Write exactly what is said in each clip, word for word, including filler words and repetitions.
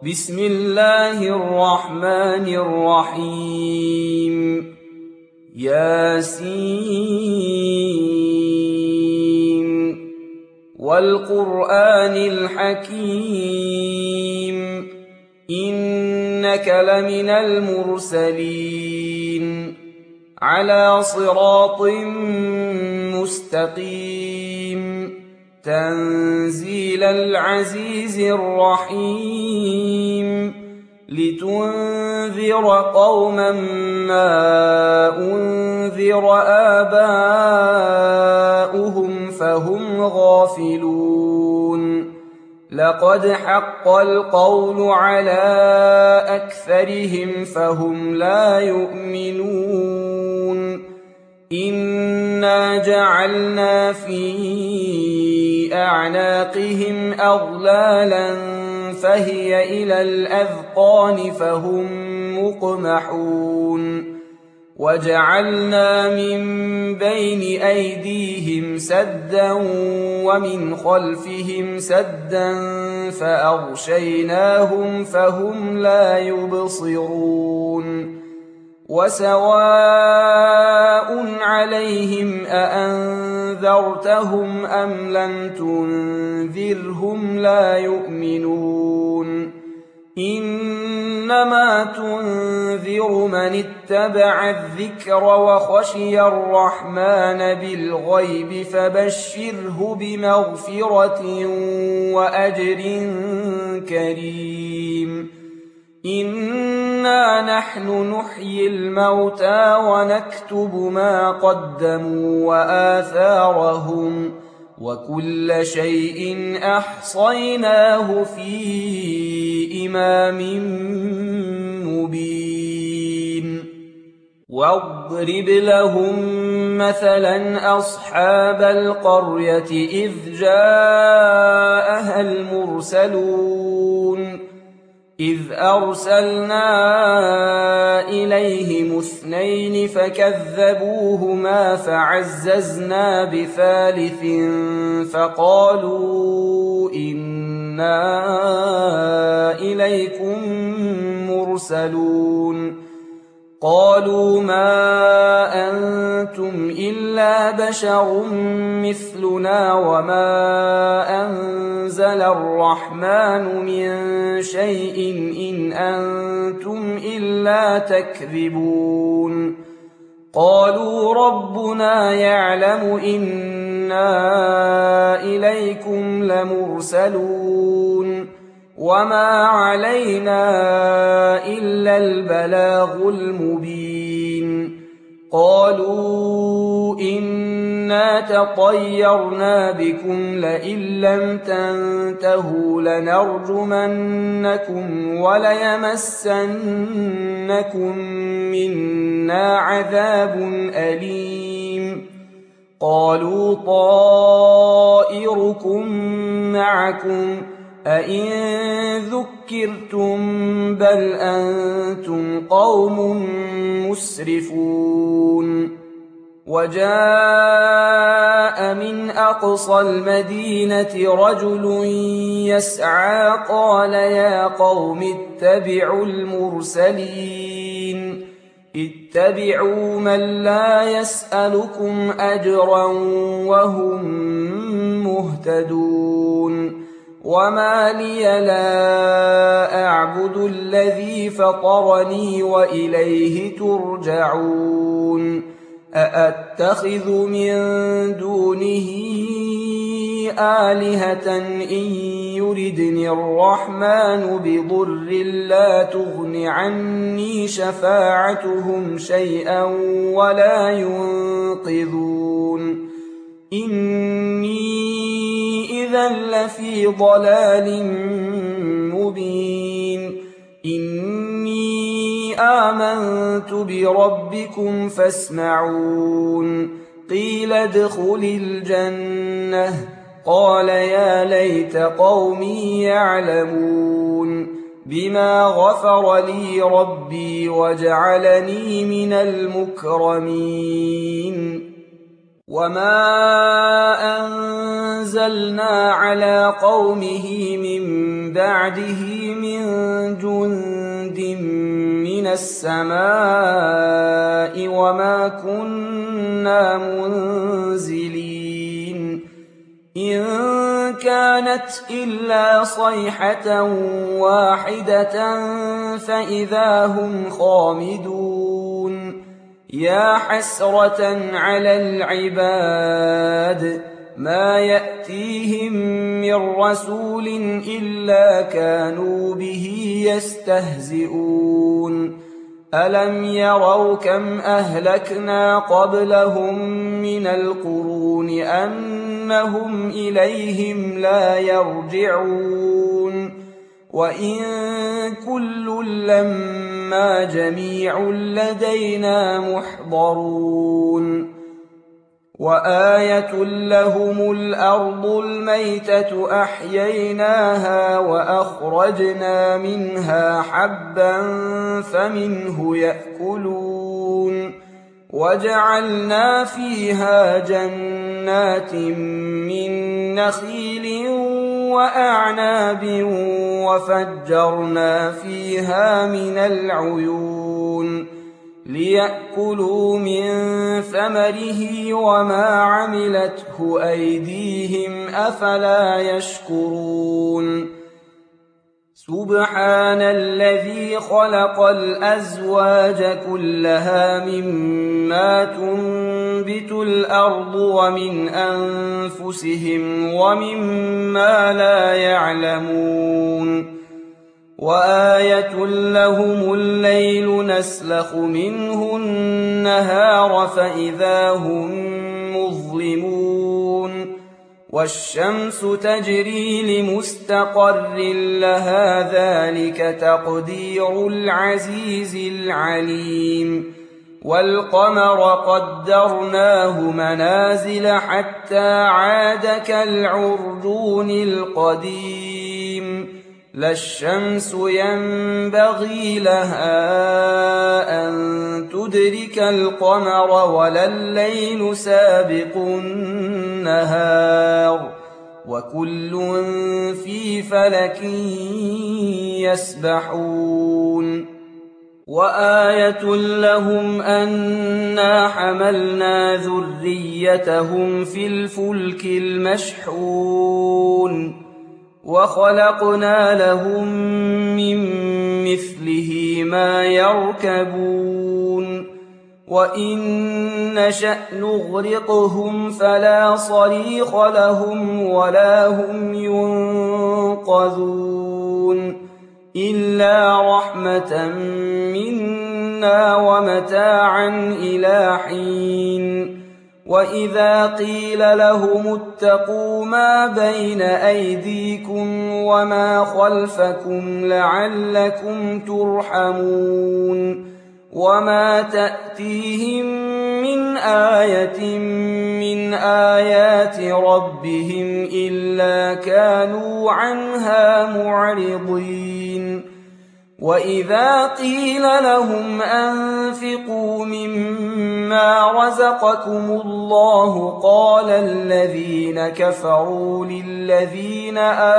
بسم الله الرحمن الرحيم ياسين والقرآن الحكيم إنك لمن المرسلين على صراط مستقيم تنزيل العزيز الرحيم لتنذر قوما ما أنذر آباؤهم فهم غافلون لقد حق القول على أكثرهم فهم لا يؤمنون إنا جعلنا في أعناقهم أغلالا فهي إلى الأذقان فهم مقمحون وجعلنا من بين أيديهم سدا ومن خلفهم سدا فأغشيناهم فهم لا يبصرون وسواء عليهم أأنذرتهم أم لم تنذرهم لا يؤمنون إنما تنذر من اتبع الذكر وخشي الرحمن بالغيب فبشره بمغفرة وأجر كريم إنا نحن نحيي الموتى ونكتب ما قدموا وآثارهم وكل شيء أحصيناه في إمام مبين واضرب لهم مثلا أصحاب القرية إذ جاءها المرسلون إذ أرسلنا إليهم اثنين فكذبوهما فعززنا بثالث فقالوا إنا إليكم مرسلون قالوا ما أنتم إلا بشر مثلنا وما أنزل الرحمن من شيء إن أنتم إلا تكذبون قالوا ربنا يعلم إنا إليكم لمرسلون وما علينا إلا البلاغ المبين قالوا إنا تطيرنا بكم لئن لم تنتهوا لنرجمنكم وليمسنكم منا عذاب أليم قالوا طائركم معكم أئن ذكرتم بل أنتم قوم مسرفون وجاء من أقصى المدينة رجل يسعى قال يا قوم اتبعوا المرسلين اتبعوا من لا يسألكم أجرا وهم مهتدون وما لي لا أعبد الذي فطرني وإليه ترجعون أأتخذ من دونه آلهة إن يردني الرحمن بضر لا تغن عني شفاعتهم شيئا ولا ينقذون إني إذا لفي ضلال مبين إني آمنت بربكم فاسمعون قيل ادخل الجنة قال يا ليت قومي يعلمون بما غفر لي ربي وجعلني من المكرمين وما أنزلنا على قومه من بعده من السماء وما كنا منزلين إن كانت إلا صيحة واحدة فإذا هم خامدون يا حسرة على العباد ما يأتيهم من رسول إلا كانوا به يستهزئون ألم يروا كم أهلكنا قبلهم من القرون أنهم إليهم لا يرجعون وإن كل لما جميع لدينا محضرون وآية لهم الأرض الميتة أحييناها وأخرجنا منها حبا فمنه يأكلون وجعلنا فيها جنات من نخيل وأعناب وفجرنا فيها من العيون ليأكلوا من ثمره وما عملته أيديهم أفلا يشكرون سبحان الذي خلق الأزواج كلها مما تنبت الأرض ومن أنفسهم ومما لا يعلمون وآية لهم الليل نسلخ منه النهار فإذا هم مظلمون والشمس تجري لمستقر لها ذلك تقدير العزيز العليم والقمر قدرناه منازل حتى عاد كالعرجون القديم لا الشمس ينبغي لها أن تدرك القمر ولا الليل سابق النهار وكل في فلك يسبحون وآية لهم أنا حملنا ذريتهم في الفلك المشحون وخلقنا لهم من مثله ما يركبون وإن نشأ نغرقهم فلا صريخ لهم ولا هم ينقذون إلا رحمة منا ومتاعا إلى حين وإذا قيل لهم اتقوا ما بين أيديكم وما خلفكم لعلكم ترحمون وما تأتيهم من آية من آيات ربهم إلا كانوا عنها معرضين وإذا قيل لهم أنفقوا مما رزقكم الله قال الذين كفروا للذين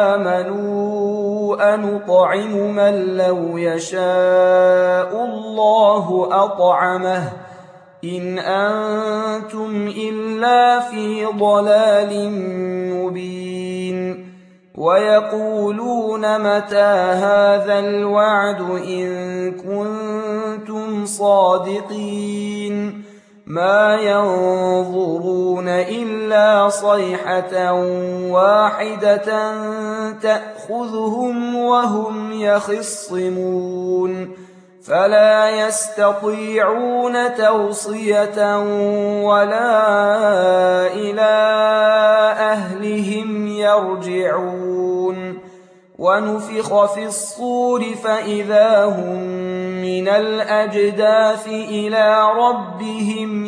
آمنوا أنطعم من لو يشاء الله أطعمه إن أنتم إلا في ضلال مبين ويقولون متى هذا الوعد إن كنتم صادقين ما ينظرون إلا صيحة واحدة تأخذهم وهم يخصمون فلا يستطيعون توصية ولا إلى أهلهم يرجعون ونفخ في الصور فإذا هم من الأجداث إلى ربهم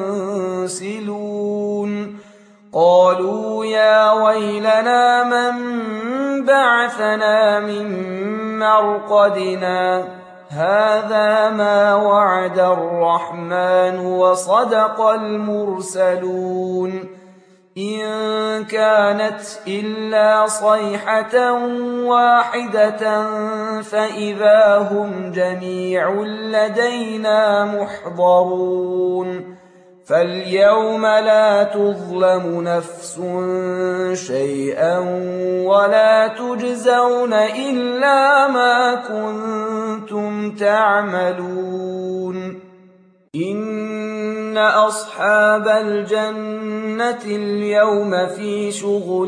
ينسلون قالوا يا ويلنا من بعثنا من مرقدنا هذا ما وعد الرحمن وصدق المرسلون إن كانت إلا صيحة واحدة فإذا هم جميع لدينا محضرون فاليوم لا تظلم نفس شيئا ولا تجزون إلا ما كنتم تعملون إن أصحاب الجنة اليوم في شغل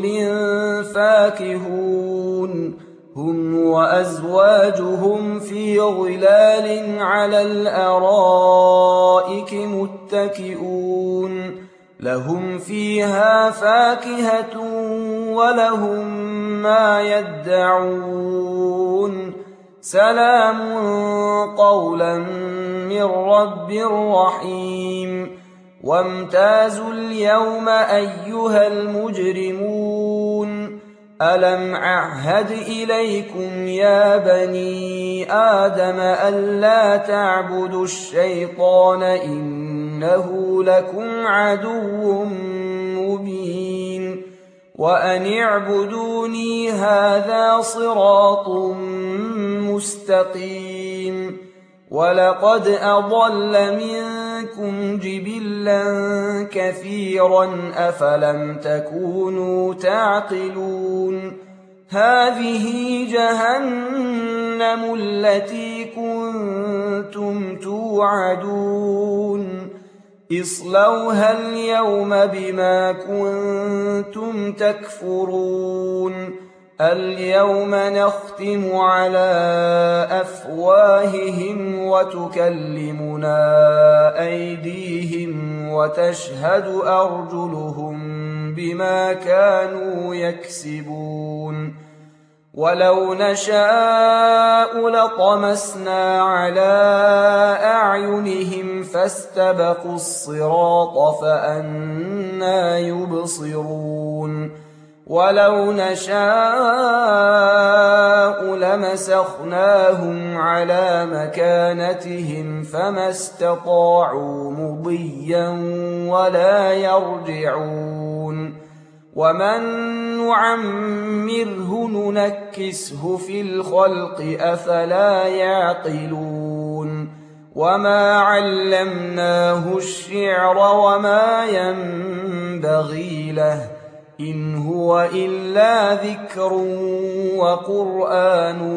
فاكهون هم وأزواجهم في ظلال على الأرائك متكئون لهم فيها فاكهة ولهم ما يدعون سلام قولا من رب رحيم وامتازوا اليوم أيها المجرمون ألم أعهد إليكم يا بني آدم ألا تعبدوا الشيطان إنه لكم عدو مبين وأن اعبدوني هذا صراط مستقيم ولقد أضل منكم جبلا كثيرا أفلم تكونوا تعقلون هذه جهنم التي كنتم توعدون اصلوها اليوم بما كنتم تكفرون اليوم نختم على أفواههم وتكلمنا أيديهم وتشهد أرجلهم بما كانوا يكسبون ولو نشاء لطمسنا على أعينهم فاستبقوا الصراط فأنى يبصرون ولو نشاء لمسخناهم على مكانتهم فما استطاعوا مضيا ولا يرجعون ومن نعمره ننكسه في الخلق أفلا يعقلون وما علمناه الشعر وما ينبغي له إن هو إلا ذكر وقرآن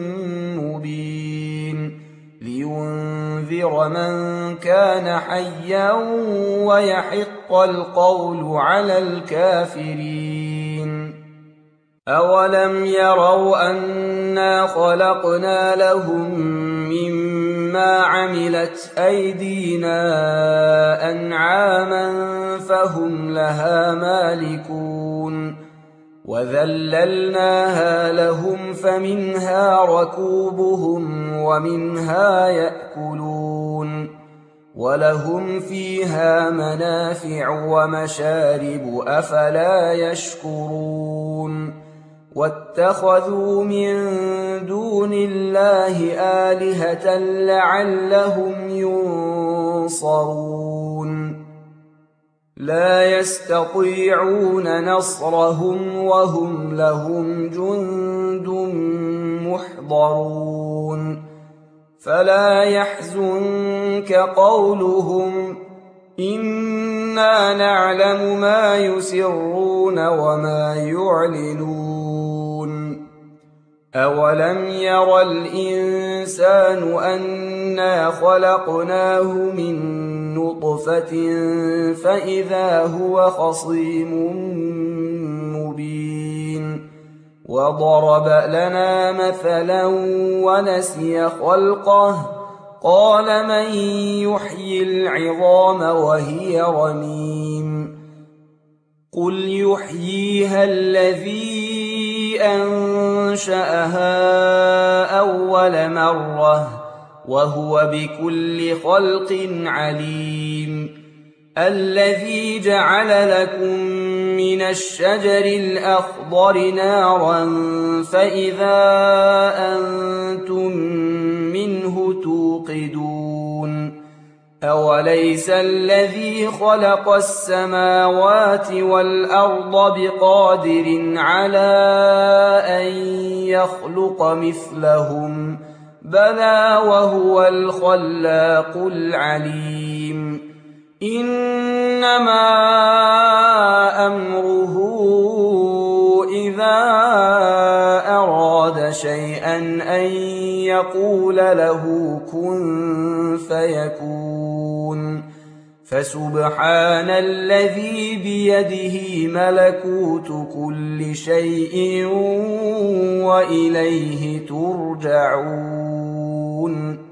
مبين لينذر من كان حيا ويحق القول على الكافرين أولم يروا أنا خلقنا لهم مما عملت أيدينا أنعاما فهم لها مالكون وذللناها لهم فمنها ركوبهم ومنها يأكلون ولهم فيها منافع ومشارب أفلا يشكرون واتخذوا من دون الله آلهة لعلهم ينصرون لا يستطيعون نصرهم وهم لهم جند محضرون فلا يحزنك قولهم إنا نعلم ما يسرون وما يعلنون أولم ير الإنسان أنا خلقناه من نطفة فإذا هو خصيم مبين وضرب لنا مثلا ونسي خلقه قال من يحيي العظام وهي رميم قل يحييها الذي أنشأها أول مرة وهو بكل خلق عليم الذي جعل لكم من الشجر الأخضر نارا فإذا أنتم منه توقدون أوليس الذي خلق السماوات والأرض بقادر على أن يخلق مثلهم بلى وهو الخلاق العليم إنما أمره إذا أراد شيئا أن يقول له كن فيكون فسبحان الذي بيده ملكوت كل شيء وإليه ترجعون